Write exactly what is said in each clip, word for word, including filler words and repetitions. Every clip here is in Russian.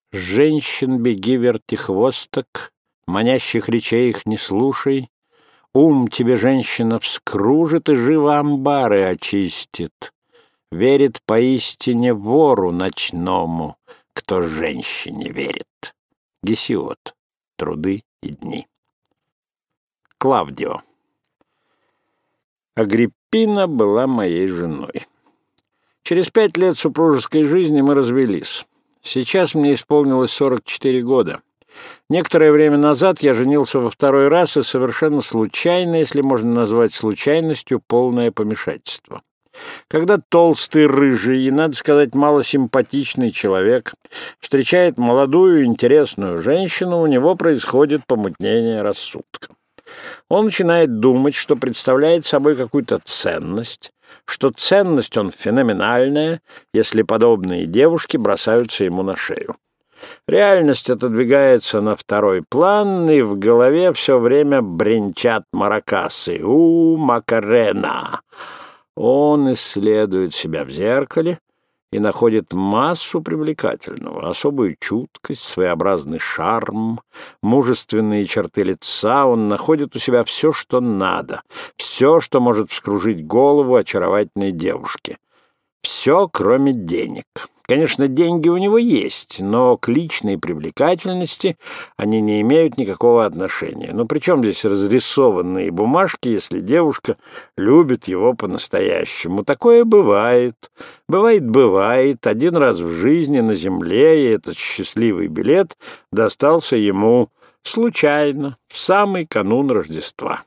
Женщин беги вертихвосток, манящих речей их не слушай. Ум тебе женщина вскружит и живо амбары очистит. Верит поистине вору ночному, кто женщине верит. Гесиод. Труды и дни. Клавдио. Агриппина была моей женой. Через пять лет супружеской жизни мы развелись. Сейчас мне исполнилось сорок четыре года. Некоторое время назад я женился во второй раз, и совершенно случайно, если можно назвать случайностью, полное помешательство. Когда толстый, рыжий и, надо сказать, малосимпатичный человек встречает молодую, интересную женщину, у него происходит помутнение рассудка. Он начинает думать, что представляет собой какую-то ценность, что ценность он феноменальная, если подобные девушки бросаются ему на шею. Реальность отодвигается на второй план, и в голове все время бренчат маракасы. «У, Макарена!» Он исследует себя в зеркале и находит массу привлекательного, особую чуткость, своеобразный шарм, мужественные черты лица. Он находит у себя все, что надо, все, что может вскружить голову очаровательной девушке. Все, кроме денег. Конечно, деньги у него есть, но к личной привлекательности они не имеют никакого отношения. Но при чем здесь разрисованные бумажки, если девушка любит его по-настоящему? Такое бывает. Бывает, бывает. Один раз в жизни на земле, и этот счастливый билет достался ему случайно, в самый канун Рождества.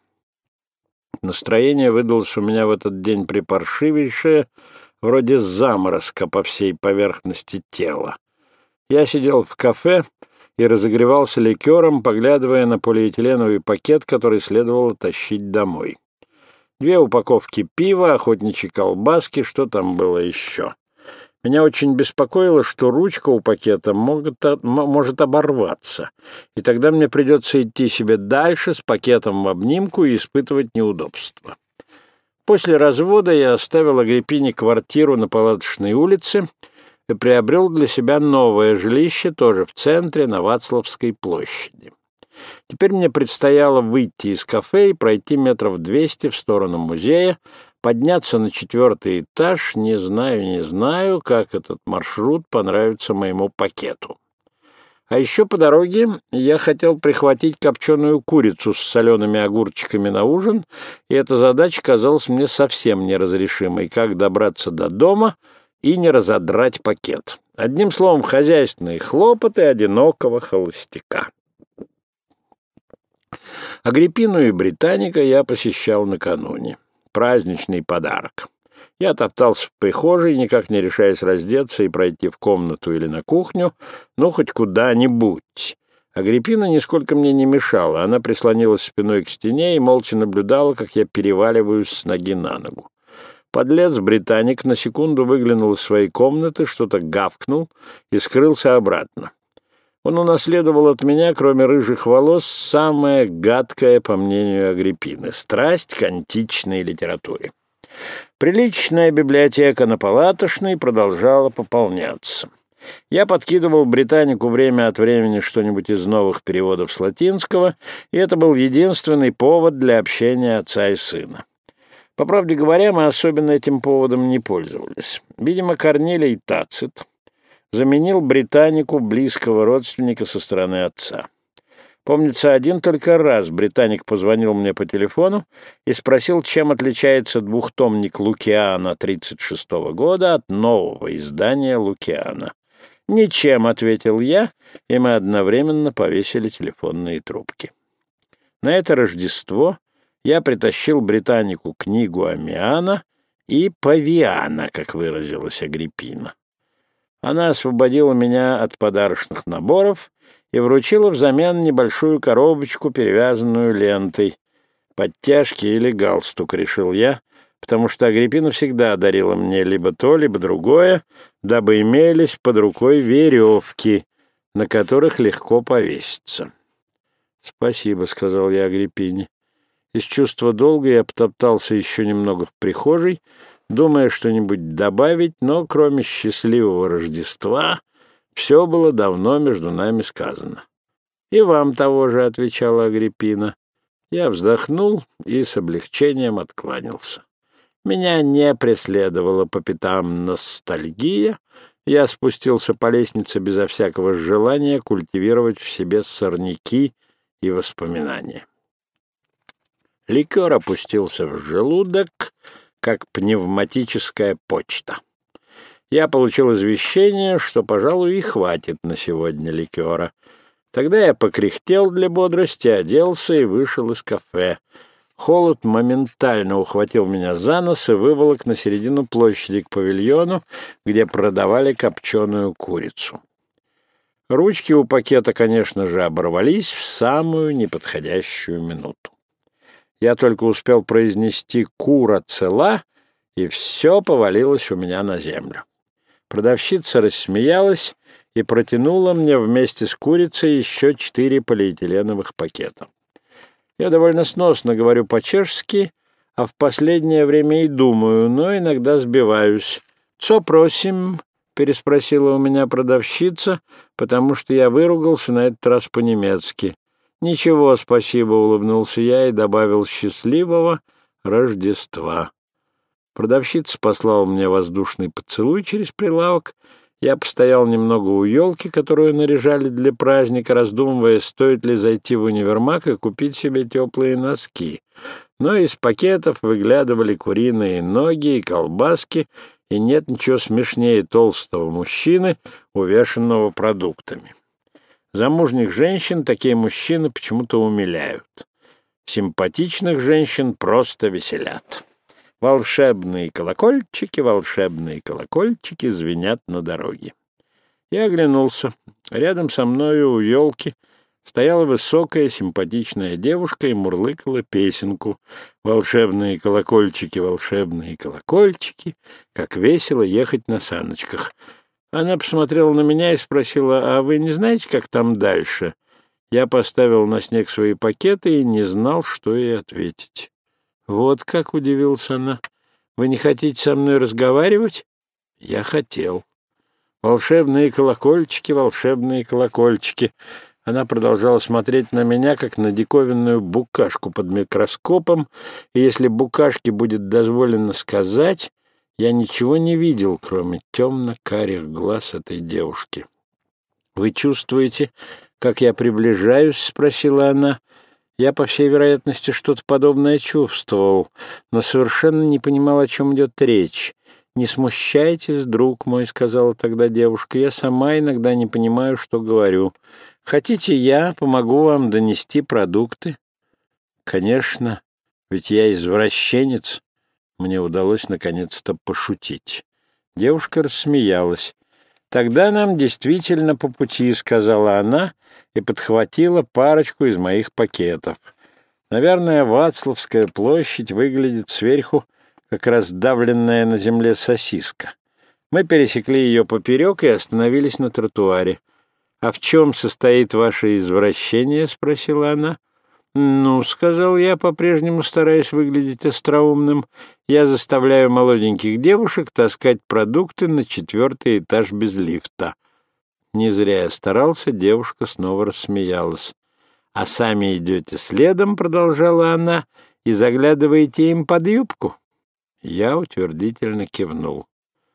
Настроение выдалось у меня в этот день припаршивейшее, вроде заморозка по всей поверхности тела. Я сидел в кафе и разогревался ликером, поглядывая на полиэтиленовый пакет, который следовало тащить домой. Две упаковки пива, охотничьи колбаски, что там было еще. Меня очень беспокоило, что ручка у пакета может, может оборваться, и тогда мне придется идти себе дальше с пакетом в обнимку и испытывать неудобства. После развода я оставил Агриппине квартиру на Палаточной улице и приобрел для себя новое жилище, тоже в центре, на Вацлавской площади. Теперь мне предстояло выйти из кафе и пройти метров двести в сторону музея, подняться на четвертый этаж. Не знаю, не знаю, как этот маршрут понравится моему пакету. А еще по дороге я хотел прихватить копченую курицу с солеными огурчиками на ужин, и эта задача казалась мне совсем неразрешимой: как добраться до дома и не разодрать пакет. Одним словом, хозяйственные хлопоты одинокого холостяка. Агриппину и Британика я посещал накануне. Праздничный подарок. Я топтался в прихожей, никак не решаясь раздеться и пройти в комнату или на кухню, ну, хоть куда-нибудь. Агриппина нисколько мне не мешала. Она прислонилась спиной к стене и молча наблюдала, как я переваливаюсь с ноги на ногу. Подлец Британик на секунду выглянул из своей комнаты, что-то гавкнул и скрылся обратно. Он унаследовал от меня, кроме рыжих волос, самое гадкое, по мнению Агриппины, страсть к античной литературе. Приличная библиотека на Палаточной продолжала пополняться. Я подкидывал Британику время от времени что-нибудь из новых переводов с латинского, и это был единственный повод для общения отца и сына. По правде говоря, мы особенно этим поводом не пользовались. Видимо, Корнилий Тацит заменил Британику близкого родственника со стороны отца. Помнится, один только раз Британик позвонил мне по телефону и спросил, чем отличается двухтомник Лукиана тридцать шестого года от нового издания Лукиана. «Ничем», — ответил я, и мы одновременно повесили телефонные трубки. На это Рождество я притащил Британику книгу Аммиана и Павиана, как выразилась Агриппина. Она освободила меня от подарочных наборов и вручила взамен небольшую коробочку, перевязанную лентой. Подтяжки или галстук, решил я, потому что Агриппина всегда дарила мне либо то, либо другое, дабы имелись под рукой веревки, на которых легко повеситься. «Спасибо», — сказал я Агриппине. Из чувства долга я потоптался еще немного в прихожей, думая что-нибудь добавить, но кроме счастливого Рождества Все было давно между нами сказано. «И вам того же», — отвечала Агриппина. Я вздохнул и с облегчением откланялся. Меня не преследовала по пятам ностальгия. Я спустился по лестнице безо всякого желания культивировать в себе сорняки и воспоминания. Ликер опустился в желудок, как пневматическая почта. Я получил извещение, что, пожалуй, и хватит на сегодня ликера. Тогда я покряхтел для бодрости, оделся и вышел из кафе. Холод моментально ухватил меня за нос и выволок на середину площади к павильону, где продавали копченую курицу. Ручки у пакета, конечно же, оборвались в самую неподходящую минуту. Я только успел произнести «кура цела», и все повалилось у меня на землю. Продавщица рассмеялась и протянула мне вместе с курицей еще четыре полиэтиленовых пакета. Я довольно сносно говорю по-чешски, а в последнее время и думаю, но иногда сбиваюсь. «Цо просим?» — переспросила у меня продавщица, потому что я выругался на этот раз по-немецки. «Ничего, спасибо», — улыбнулся я и добавил «счастливого Рождества». Продавщица послала мне воздушный поцелуй через прилавок. Я постоял немного у елки, которую наряжали для праздника, раздумывая, стоит ли зайти в универмаг и купить себе теплые носки. Но из пакетов выглядывали куриные ноги и колбаски, и нет ничего смешнее толстого мужчины, увешанного продуктами. Замужних женщин такие мужчины почему-то умиляют. Симпатичных женщин просто веселят. Волшебные колокольчики, волшебные колокольчики звенят на дороге. Я оглянулся. Рядом со мною у елки стояла высокая симпатичная девушка и мурлыкала песенку. «Волшебные колокольчики, волшебные колокольчики, как весело ехать на саночках». Она посмотрела на меня и спросила: «А вы не знаете, как там дальше?» Я поставил на снег свои пакеты и не знал, что ей ответить. «Вот как», — удивилась она, — «вы не хотите со мной разговаривать?» Я хотел. «Волшебные колокольчики, волшебные колокольчики». Она продолжала смотреть на меня, как на диковинную букашку под микроскопом, и если букашке будет дозволено сказать, я ничего не видел, кроме темно-карих глаз этой девушки. «Вы чувствуете, как я приближаюсь?» — спросила она. Я, по всей вероятности, что-то подобное чувствовал, но совершенно не понимал, о чем идет речь. «Не смущайтесь, друг мой», — сказала тогда девушка, — «я сама иногда не понимаю, что говорю. Хотите, я помогу вам донести продукты?» «Конечно, ведь я извращенец». Мне удалось наконец-то пошутить. Девушка рассмеялась. «Тогда нам действительно по пути», — сказала она и подхватила парочку из моих пакетов. Наверное, Вацлавская площадь выглядит сверху, как раздавленная на земле сосиска. Мы пересекли ее поперек и остановились на тротуаре. «А в чем состоит ваше извращение?» — спросила она. «Ну, — сказал я, по-прежнему стараясь выглядеть остроумным, — я заставляю молоденьких девушек таскать продукты на четвертый этаж без лифта». Не зря я старался, девушка снова рассмеялась. «А сами идете следом, — продолжала она, — и заглядываете им под юбку?» Я утвердительно кивнул.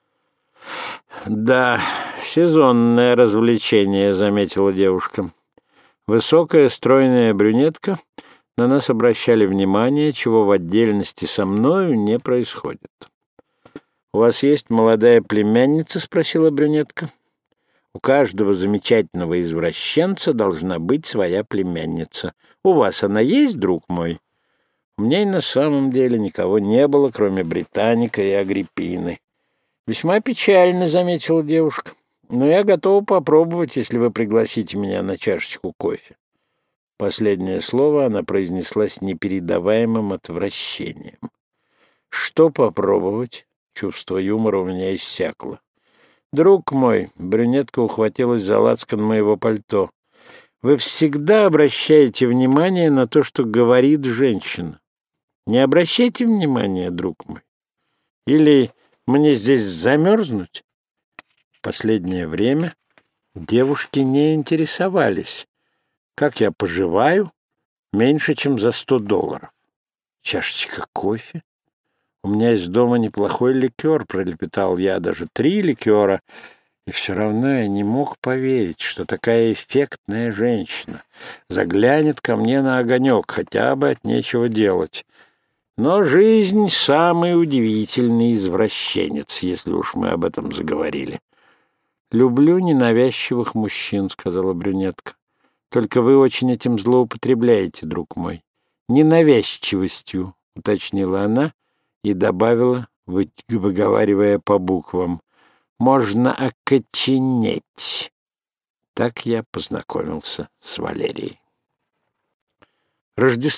«Да, сезонное развлечение», — заметила девушка. Высокая, стройная брюнетка. На нас обращали внимание, чего в отдельности со мною не происходит. «У вас есть молодая племянница?» — спросила брюнетка. «У каждого замечательного извращенца должна быть своя племянница. У вас она есть, друг мой?» У меня и на самом деле никого не было, кроме Британика и Агриппины. «Весьма печально», — заметила девушка. «Но я готова попробовать, если вы пригласите меня на чашечку кофе». Последнее слово она произнесла с непередаваемым отвращением. «Что попробовать?» Чувство юмора у меня иссякло. «Друг мой», — брюнетка ухватилась за лацкан моего пальто, — «вы всегда обращаете внимание на то, что говорит женщина. Не обращайте внимания, друг мой. Или мне здесь замерзнуть?» Последнее время Девушки не интересовались, как я поживаю, меньше, чем за сто долларов. Чашечка кофе? У меня есть дома неплохой ликер, пролепетал я, даже три ликера. И все равно я не мог поверить, что такая эффектная женщина заглянет ко мне на огонек, хотя бы от нечего делать. Но жизнь — самый удивительный извращенец, если уж мы об этом заговорили. «Люблю ненавязчивых мужчин», — сказала брюнетка. «Только вы очень этим злоупотребляете, друг мой». «Ненавязчивостью», — уточнила она и добавила, выговаривая по буквам, «можно окоченеть». Так я познакомился с Валерией. Рождество